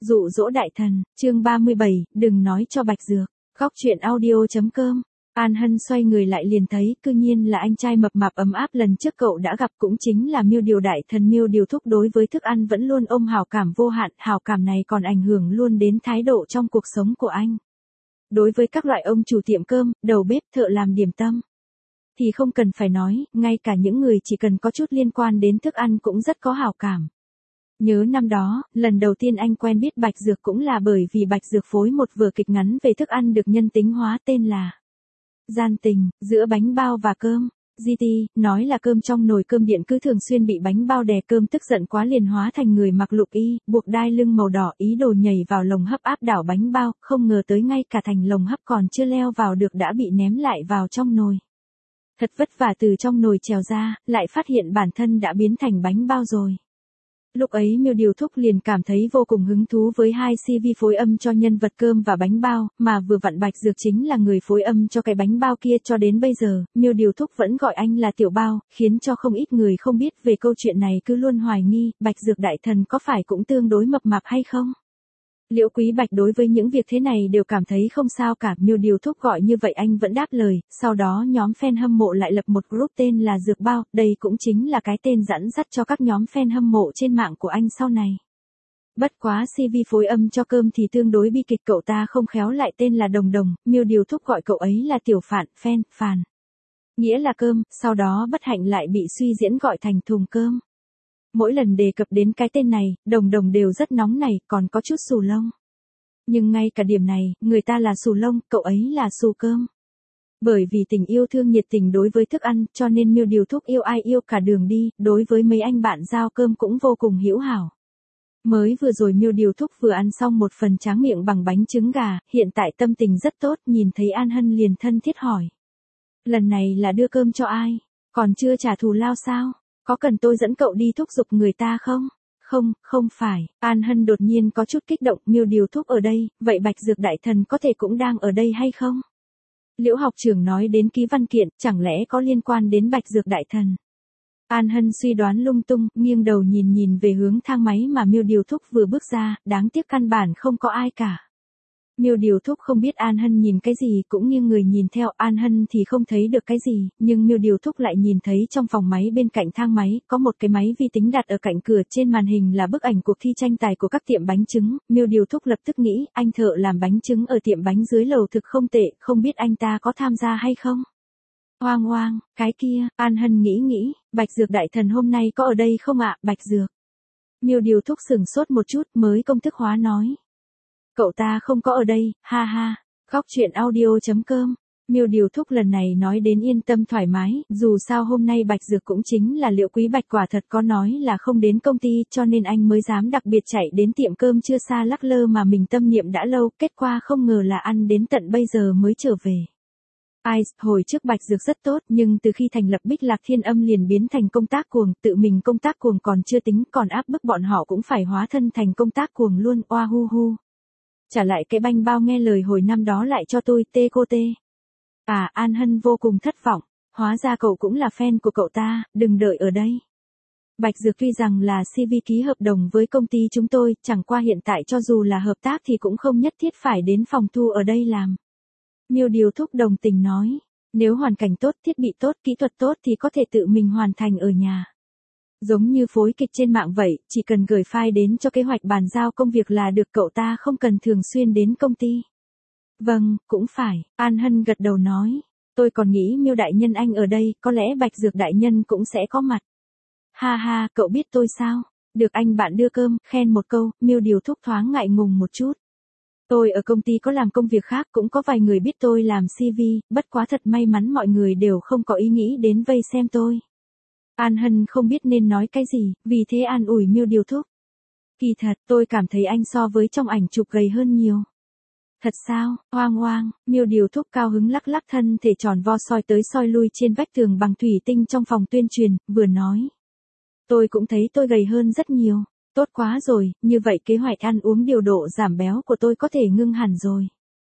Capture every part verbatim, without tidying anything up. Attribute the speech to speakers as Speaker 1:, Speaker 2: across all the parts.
Speaker 1: Dụ dỗ đại thần, chương ba mươi bảy, đừng nói cho Bạch Dược. Góc truyện audio.com. An Hân xoay người lại liền thấy, cư nhiên là anh trai mập mạp ấm áp lần trước cậu đã gặp, cũng chính là Miêu Điều đại thần. Miêu Điều thúc đối với thức ăn vẫn luôn ôm hảo cảm vô hạn, hảo cảm này còn ảnh hưởng luôn đến thái độ trong cuộc sống của anh. Đối với các loại ông chủ tiệm cơm, đầu bếp, thợ làm điểm tâm thì không cần phải nói, ngay cả những người chỉ cần có chút liên quan đến thức ăn cũng rất có hảo cảm. Nhớ năm đó, lần đầu tiên anh quen biết Bạch Dược cũng là bởi vì Bạch Dược phối một vở kịch ngắn về thức ăn được nhân tính hóa tên là Gian tình, giữa bánh bao và cơm. giê tê, nói là cơm trong nồi cơm điện cứ thường xuyên bị bánh bao đè cơm, tức giận quá liền hóa thành người mặc lục y, buộc đai lưng màu đỏ, ý đồ nhảy vào lồng hấp áp đảo bánh bao, không ngờ tới ngay cả thành lồng hấp còn chưa leo vào được đã bị ném lại vào trong nồi. Thật vất vả từ trong nồi trèo ra, lại phát hiện bản thân đã biến thành bánh bao rồi. Lúc ấy Miêu Điều thúc liền cảm thấy vô cùng hứng thú với hai xê vê phối âm cho nhân vật cơm và bánh bao, mà vừa vặn Bạch Dược chính là người phối âm cho cái bánh bao kia. Cho đến bây giờ, Miêu Điều thúc vẫn gọi anh là Tiểu Bao, khiến cho không ít người không biết về câu chuyện này cứ luôn hoài nghi, Bạch Dược đại thần có phải cũng tương đối mập mạp hay không? Liễu Quý Bạch đối với những việc thế này đều cảm thấy không sao cả. Miêu Điều thúc gọi như vậy anh vẫn đáp lời, sau đó nhóm fan hâm mộ lại lập một group tên là Dược Bao, đây cũng chính là cái tên dẫn dắt cho các nhóm fan hâm mộ trên mạng của anh sau này. Bất quá xê vê phối âm cho cơm thì tương đối bi kịch, cậu ta không khéo lại tên là Đồng Đồng, Miêu Điều thúc gọi cậu ấy là Tiểu Phạn, fan, phàn, nghĩa là cơm, sau đó bất hạnh lại bị suy diễn gọi thành thùng cơm. Mỗi lần đề cập đến cái tên này, Đồng Đồng đều rất nóng nảy, còn có chút xù lông. Nhưng ngay cả điểm này, người ta là xù lông, cậu ấy là xù cơm. Bởi vì tình yêu thương nhiệt tình đối với thức ăn, cho nên Miêu Điều thúc yêu ai yêu cả đường đi, đối với mấy anh bạn giao cơm cũng vô cùng hữu hảo. Mới vừa rồi Miêu Điều thúc vừa ăn xong một phần tráng miệng bằng bánh trứng gà, hiện tại tâm tình rất tốt, nhìn thấy An Hân liền thân thiết hỏi. Lần này là đưa cơm cho ai? Còn chưa trả thù lao sao? Có cần tôi dẫn cậu đi thúc giục người ta không? Không, không phải. An Hân đột nhiên có chút kích động. Miêu Điều thúc ở đây, vậy Bạch Dược đại thần có thể cũng đang ở đây hay không? Liễu học trưởng nói đến ký văn kiện, chẳng lẽ có liên quan đến Bạch Dược đại thần? An Hân suy đoán lung tung, nghiêng đầu nhìn nhìn về hướng thang máy mà Miêu Điều thúc vừa bước ra, đáng tiếc căn bản không có ai cả. Miêu Điều thúc không biết An Hân nhìn cái gì, cũng nghiêng người nhìn theo. An Hân thì không thấy được cái gì, nhưng Miêu Điều thúc lại nhìn thấy trong phòng máy bên cạnh thang máy, có một cái máy vi tính đặt ở cạnh cửa, trên màn hình là bức ảnh cuộc thi tranh tài của các tiệm bánh trứng. Miêu Điều thúc lập tức nghĩ, anh thợ làm bánh trứng ở tiệm bánh dưới lầu thực không tệ, không biết anh ta có tham gia hay không? Hoang hoang, cái kia, An Hân nghĩ nghĩ, Bạch Dược đại thần hôm nay có ở đây không ạ? Bạch Dược. Miêu Điều thúc sửng sốt một chút mới công thức hóa nói. Cậu ta không có ở đây, ha ha. Góc truyện audio.com. Miêu Điều thúc lần này nói đến yên tâm thoải mái, dù sao hôm nay Bạch Dược cũng chính là Liễu Quý Bạch quả thật có nói là không đến công ty, cho nên anh mới dám đặc biệt chạy đến tiệm cơm chưa xa lắc lơ mà mình tâm niệm đã lâu, kết quả không ngờ là ăn đến tận bây giờ mới trở về. Ai, hồi trước Bạch Dược rất tốt, nhưng từ khi thành lập Bích Lạc Thiên Âm liền biến thành công tác cuồng, tự mình công tác cuồng còn chưa tính, còn áp bức bọn họ cũng phải hóa thân thành công tác cuồng luôn, oa hu hu. Trả lại cái bánh bao nghe lời hồi năm đó lại cho tôi, tê cô tê. À, An Hân vô cùng thất vọng, hóa ra cậu cũng là fan của cậu ta, đừng đợi ở đây. Bạch Dược tuy rằng là xê vê ký hợp đồng với công ty chúng tôi, chẳng qua hiện tại cho dù là hợp tác thì cũng không nhất thiết phải đến phòng thu ở đây làm. Miêu Điều thúc đồng tình nói, nếu hoàn cảnh tốt, thiết bị tốt, kỹ thuật tốt thì có thể tự mình hoàn thành ở nhà. Giống như phối kịch trên mạng vậy, chỉ cần gửi file đến cho kế hoạch bàn giao công việc là được, cậu ta không cần thường xuyên đến công ty. Vâng, cũng phải, An Hân gật đầu nói. Tôi còn nghĩ Miêu đại nhân anh ở đây, có lẽ Bạch Dược đại nhân cũng sẽ có mặt. Ha ha, cậu biết tôi sao? Được anh bạn đưa cơm, khen một câu, Miêu Điều thúc thoáng ngại ngùng một chút. Tôi ở công ty có làm công việc khác, cũng có vài người biết tôi làm xê vê, bất quá thật may mắn mọi người đều không có ý nghĩ đến vây xem tôi. An Hân không biết nên nói cái gì, vì thế an ủi Miêu Điều thúc. Kỳ thật, tôi cảm thấy anh so với trong ảnh chụp gầy hơn nhiều. Thật sao? Hoang hoang, Miêu Điều thúc cao hứng lắc lắc thân thể tròn vo soi tới soi lui trên vách tường bằng thủy tinh trong phòng tuyên truyền, vừa nói. Tôi cũng thấy tôi gầy hơn rất nhiều. Tốt quá rồi, như vậy kế hoạch ăn uống điều độ giảm béo của tôi có thể ngưng hẳn rồi.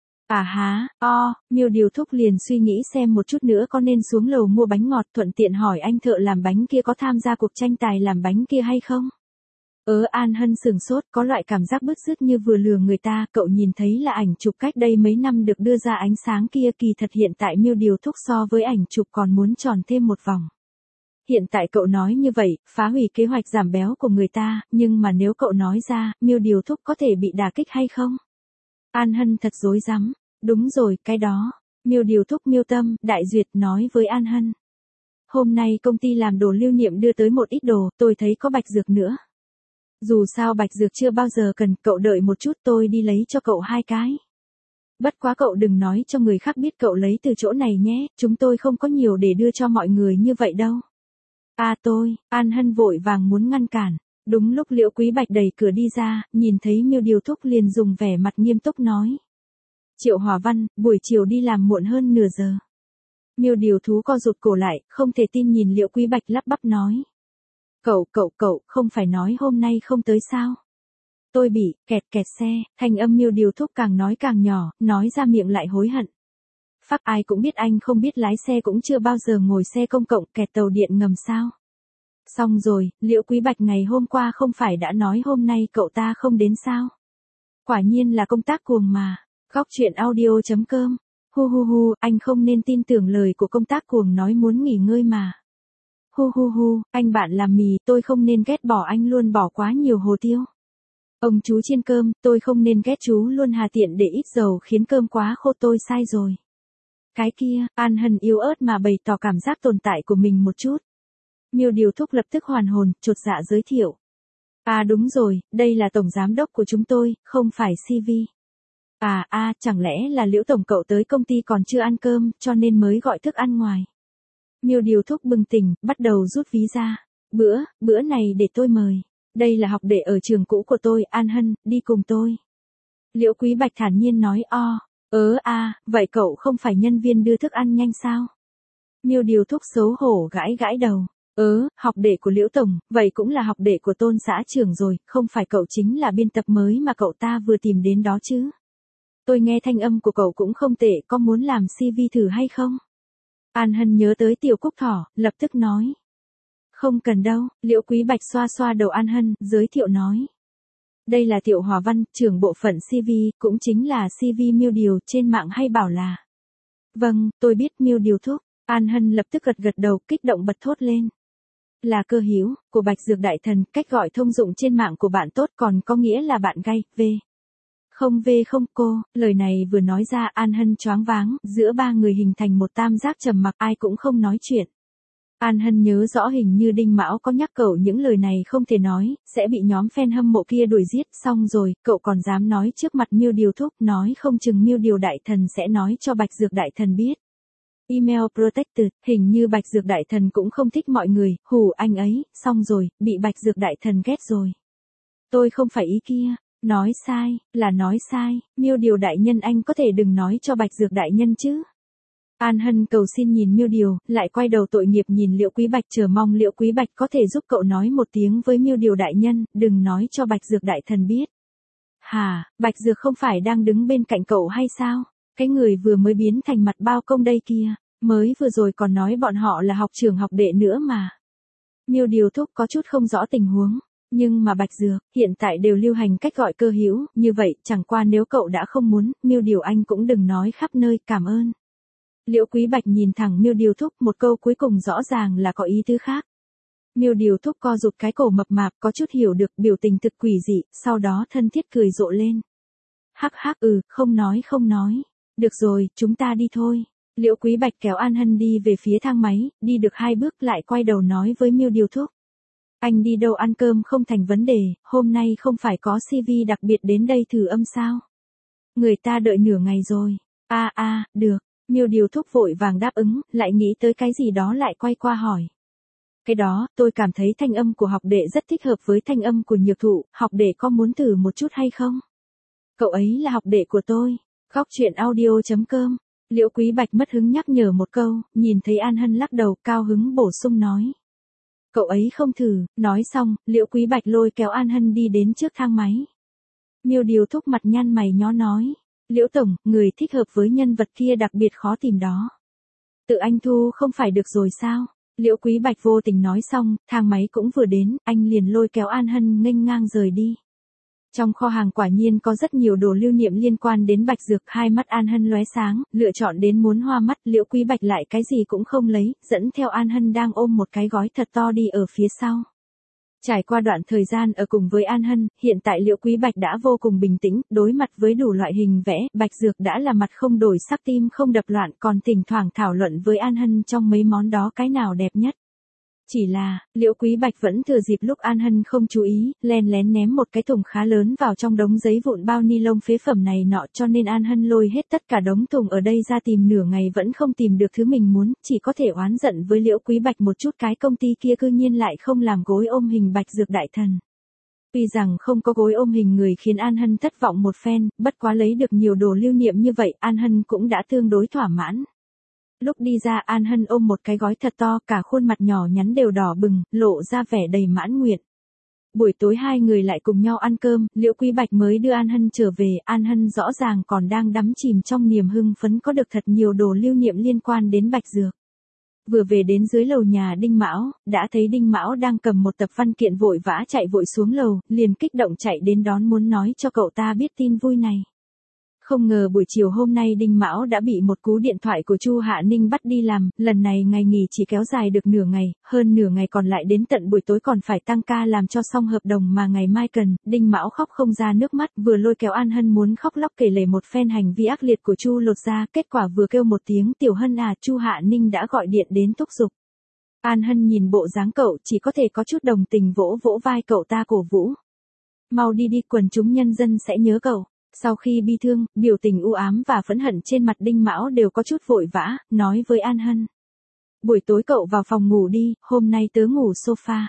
Speaker 1: À há, o, Miêu Điều thúc liền suy nghĩ xem một chút nữa có nên xuống lầu mua bánh ngọt, thuận tiện hỏi anh thợ làm bánh kia có tham gia cuộc tranh tài làm bánh kia hay không. Ớ An Hân sừng sốt, có loại cảm giác bứt rứt như vừa lừa người ta, cậu nhìn thấy là ảnh chụp cách đây mấy năm được đưa ra ánh sáng kia, kỳ thật hiện tại Miêu Điều Thúc so với ảnh chụp còn muốn tròn thêm một vòng. Hiện tại cậu nói như vậy, phá hủy kế hoạch giảm béo của người ta, nhưng mà nếu cậu nói ra, Miêu Điều Thúc có thể bị đả kích hay không? An Hân thật rối rắm, đúng rồi, cái đó. Miêu Điều Thúc Miêu Tâm, Đại Duyệt nói với An Hân. Hôm nay công ty làm đồ lưu niệm đưa tới một ít đồ, tôi thấy có bạch dược nữa. Dù sao bạch dược chưa bao giờ cần, cậu đợi một chút tôi đi lấy cho cậu hai cái. Bất quá cậu đừng nói cho người khác biết cậu lấy từ chỗ này nhé, chúng tôi không có nhiều để đưa cho mọi người như vậy đâu. À tôi, An Hân vội vàng muốn ngăn cản. Đúng lúc Liễu Quý Bạch đẩy cửa đi ra, nhìn thấy Miêu Điều Thúc liền dùng vẻ mặt nghiêm túc nói. Triệu Hòa Văn, buổi chiều đi làm muộn hơn nửa giờ. Miêu Điều Thú co rụt cổ lại, không thể tin nhìn Liễu Quý Bạch lắp bắp nói. Cậu, cậu, cậu, không phải nói hôm nay không tới sao? Tôi bị, kẹt kẹt xe, thanh âm Miêu Điều Thúc càng nói càng nhỏ, nói ra miệng lại hối hận. Phác ai cũng biết anh không biết lái xe cũng chưa bao giờ ngồi xe công cộng kẹt tàu điện ngầm sao? Xong rồi, Liễu Quý Bạch ngày hôm qua không phải đã nói hôm nay cậu ta không đến sao? Quả nhiên là công tác cuồng mà. Góc truyện audio chấm com. Hu hu hu, anh không nên tin tưởng lời của công tác cuồng nói muốn nghỉ ngơi mà. Hu hu hu, anh bạn làm mì, tôi không nên ghét bỏ anh luôn bỏ quá nhiều hồ tiêu. Ông chú chiên cơm, tôi không nên ghét chú luôn hà tiện để ít dầu khiến cơm quá khô, tôi sai rồi. Cái kia, An Hân yếu ớt mà bày tỏ cảm giác tồn tại của mình một chút. Miêu Điều Thúc lập tức hoàn hồn, chột dạ giới thiệu. À đúng rồi, đây là tổng giám đốc của chúng tôi, không phải xê vê. À à, chẳng lẽ là Liễu tổng cậu tới công ty còn chưa ăn cơm, cho nên mới gọi thức ăn ngoài. Miêu Điều Thúc bừng tỉnh, bắt đầu rút ví ra. Bữa, bữa này để tôi mời. Đây là học đệ ở trường cũ của tôi, An Hân, đi cùng tôi. Liễu Quý Bạch thản nhiên nói o, ớ a, vậy cậu không phải nhân viên đưa thức ăn nhanh sao? Miêu Điều Thúc xấu hổ gãi gãi đầu. Ớ, học đệ của Liễu tổng, vậy cũng là học đệ của Tôn xã trưởng rồi, không phải cậu chính là biên tập mới mà cậu ta vừa tìm đến đó chứ? Tôi nghe thanh âm của cậu cũng không tệ, có muốn làm xê vê thử hay không? An Hân nhớ tới Tiểu Cúc Thỏ, lập tức nói. Không cần đâu, Liễu Quý Bạch xoa xoa đầu An Hân, giới thiệu nói. Đây là Tiểu Hòa Văn, trưởng bộ phận xê vê, cũng chính là xê vê Miêu Điều, trên mạng hay bảo là. Vâng, tôi biết Miêu Điều Thúc. An Hân lập tức gật gật đầu, kích động bật thốt lên. Là cơ hữu của Bạch Dược Đại Thần, cách gọi thông dụng trên mạng của bạn tốt còn có nghĩa là bạn gay, v. Không v không cô, lời này vừa nói ra An Hân choáng váng, giữa ba người hình thành một tam giác trầm mặc ai cũng không nói chuyện. An Hân nhớ rõ hình như Đinh Mão có nhắc cậu những lời này không thể nói, sẽ bị nhóm fan hâm mộ kia đuổi giết, xong rồi, cậu còn dám nói trước mặt Miêu Điều Thúc, nói không chừng Miêu Điều Đại Thần sẽ nói cho Bạch Dược Đại Thần biết. Email protected, hình như Bạch Dược Đại Thần cũng không thích mọi người, hù anh ấy, xong rồi, bị Bạch Dược Đại Thần ghét rồi. Tôi không phải ý kia, nói sai, là nói sai, Miêu Điều Đại Nhân anh có thể đừng nói cho Bạch Dược Đại Nhân chứ. An Hân cầu xin nhìn Miêu Điều, lại quay đầu tội nghiệp nhìn Liễu Quý Bạch chờ mong Liễu Quý Bạch có thể giúp cậu nói một tiếng với Miêu Điều Đại Nhân, đừng nói cho Bạch Dược Đại Thần biết. Hà, Bạch Dược không phải đang đứng bên cạnh cậu hay sao? Cái người vừa mới biến thành mặt bao công đây kia, mới vừa rồi còn nói bọn họ là học trưởng học đệ nữa mà. Miêu Điều Thúc có chút không rõ tình huống, nhưng mà Bạch Dược, hiện tại đều lưu hành cách gọi cơ hữu, như vậy, chẳng qua nếu cậu đã không muốn, Miêu Điều anh cũng đừng nói khắp nơi, cảm ơn. Liễu Quý Bạch nhìn thẳng Miêu Điều Thúc, một câu cuối cùng rõ ràng là có ý tứ khác. Miêu Điều Thúc co rụt cái cổ mập mạp, có chút hiểu được biểu tình thực quỷ dị, sau đó thân thiết cười rộ lên. Hắc hắc ừ, không nói không nói. Được rồi, chúng ta đi thôi. Liễu Quý Bạch kéo An Hân đi về phía thang máy, đi được hai bước lại quay đầu nói với Miêu Điều Thúc. Anh đi đâu ăn cơm không thành vấn đề, hôm nay không phải có xê vê đặc biệt đến đây thử âm sao? Người ta đợi nửa ngày rồi. A a, được. Miêu Điều Thúc vội vàng đáp ứng, lại nghĩ tới cái gì đó lại quay qua hỏi. Cái đó, tôi cảm thấy thanh âm của học đệ rất thích hợp với thanh âm của Nhược Thụ, học đệ có muốn thử một chút hay không? Cậu ấy là học đệ của tôi. Góc truyện audio chấm com. Liễu Quý Bạch mất hứng nhắc nhở một câu, nhìn thấy An Hân lắc đầu, cao hứng bổ sung nói. Cậu ấy không thử, nói xong, Liễu Quý Bạch lôi kéo An Hân đi đến trước thang máy. Miêu Điều Thúc mặt nhăn mày nhó nói. Liễu tổng, người thích hợp với nhân vật kia đặc biệt khó tìm đó. Tự anh thu không phải được rồi sao? Liễu Quý Bạch vô tình nói xong, thang máy cũng vừa đến, anh liền lôi kéo An Hân nghênh ngang rời đi. Trong kho hàng quả nhiên có rất nhiều đồ lưu niệm liên quan đến Bạch Dược, hai mắt An Hân lóe sáng, lựa chọn đến muốn hoa mắt, Liễu Quý Bạch lại cái gì cũng không lấy, dẫn theo An Hân đang ôm một cái gói thật to đi ở phía sau. Trải qua đoạn thời gian ở cùng với An Hân, hiện tại Liễu Quý Bạch đã vô cùng bình tĩnh, đối mặt với đủ loại hình vẽ, Bạch Dược đã là mặt không đổi sắc, tim không đập loạn, còn thỉnh thoảng thảo luận với An Hân trong mấy món đó cái nào đẹp nhất. Chỉ là, Liễu Quý Bạch vẫn thừa dịp lúc An Hân không chú ý, len lén ném một cái thùng khá lớn vào trong đống giấy vụn bao ni lông phế phẩm này nọ, cho nên An Hân lôi hết tất cả đống thùng ở đây ra tìm nửa ngày vẫn không tìm được thứ mình muốn, chỉ có thể oán giận với Liễu Quý Bạch một chút, cái công ty kia cư nhiên lại không làm gối ôm hình Bạch Dược đại thần. Tuy rằng không có gối ôm hình người khiến An Hân thất vọng một phen, bất quá lấy được nhiều đồ lưu niệm như vậy, An Hân cũng đã tương đối thỏa mãn. Lúc đi ra An Hân ôm một cái gói thật to, cả khuôn mặt nhỏ nhắn đều đỏ bừng, lộ ra vẻ đầy mãn nguyện. Buổi tối hai người lại cùng nhau ăn cơm, Liễu Quý Bạch mới đưa An Hân trở về, An Hân rõ ràng còn đang đắm chìm trong niềm hưng phấn có được thật nhiều đồ lưu niệm liên quan đến Bạch Dược. Vừa về đến dưới lầu nhà Đinh Mão, đã thấy Đinh Mão đang cầm một tập văn kiện vội vã chạy vội xuống lầu, liền kích động chạy đến đón muốn nói cho cậu ta biết tin vui này. Không ngờ buổi chiều hôm nay Đinh Mão đã bị một cú điện thoại của Chu Hạ Ninh bắt đi làm, lần này ngày nghỉ chỉ kéo dài được nửa ngày, hơn nửa ngày còn lại đến tận buổi tối còn phải tăng ca làm cho xong hợp đồng mà ngày mai cần, Đinh Mão khóc không ra nước mắt, vừa lôi kéo An Hân muốn khóc lóc kể lể một phen hành vi ác liệt của Chu Lột ra, kết quả vừa kêu một tiếng Tiểu Hân à, Chu Hạ Ninh đã gọi điện đến thúc giục. An Hân nhìn bộ dáng cậu chỉ có thể có chút đồng tình vỗ vỗ vai cậu ta cổ vũ. Mau đi đi, quần chúng nhân dân sẽ nhớ cậu. Sau khi bi thương, biểu tình u ám và phẫn hận trên mặt Đinh Mão đều có chút vội vã, nói với An Hân. Buổi tối cậu vào phòng ngủ đi, hôm nay tớ ngủ sofa.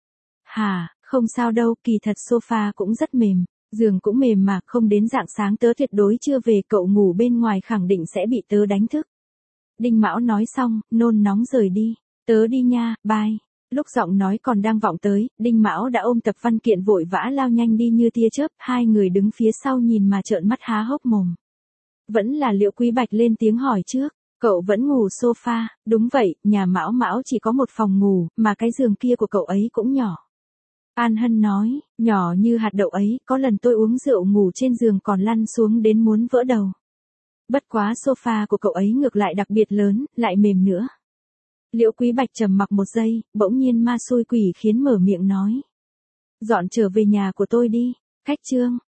Speaker 1: Hà, không sao đâu, kỳ thật sofa cũng rất mềm, giường cũng mềm mà, không đến rạng sáng tớ tuyệt đối chưa về, cậu ngủ bên ngoài khẳng định sẽ bị tớ đánh thức. Đinh Mão nói xong, nôn nóng rời đi, tớ đi nha, bye. Lúc giọng nói còn đang vọng tới, Đinh Mão đã ôm tập văn kiện vội vã lao nhanh đi như tia chớp, hai người đứng phía sau nhìn mà trợn mắt há hốc mồm. Vẫn là Liễu Quý Bạch lên tiếng hỏi trước, cậu vẫn ngủ sofa, đúng vậy, nhà Mão Mão chỉ có một phòng ngủ, mà cái giường kia của cậu ấy cũng nhỏ. An Hân nói, nhỏ như hạt đậu ấy, có lần tôi uống rượu ngủ trên giường còn lăn xuống đến muốn vỡ đầu. Bất quá sofa của cậu ấy ngược lại đặc biệt lớn, lại mềm nữa. Liễu Quý Bạch trầm mặc một giây, bỗng nhiên ma xui quỷ khiến mở miệng nói. Dọn trở về nhà của tôi đi, khách trương.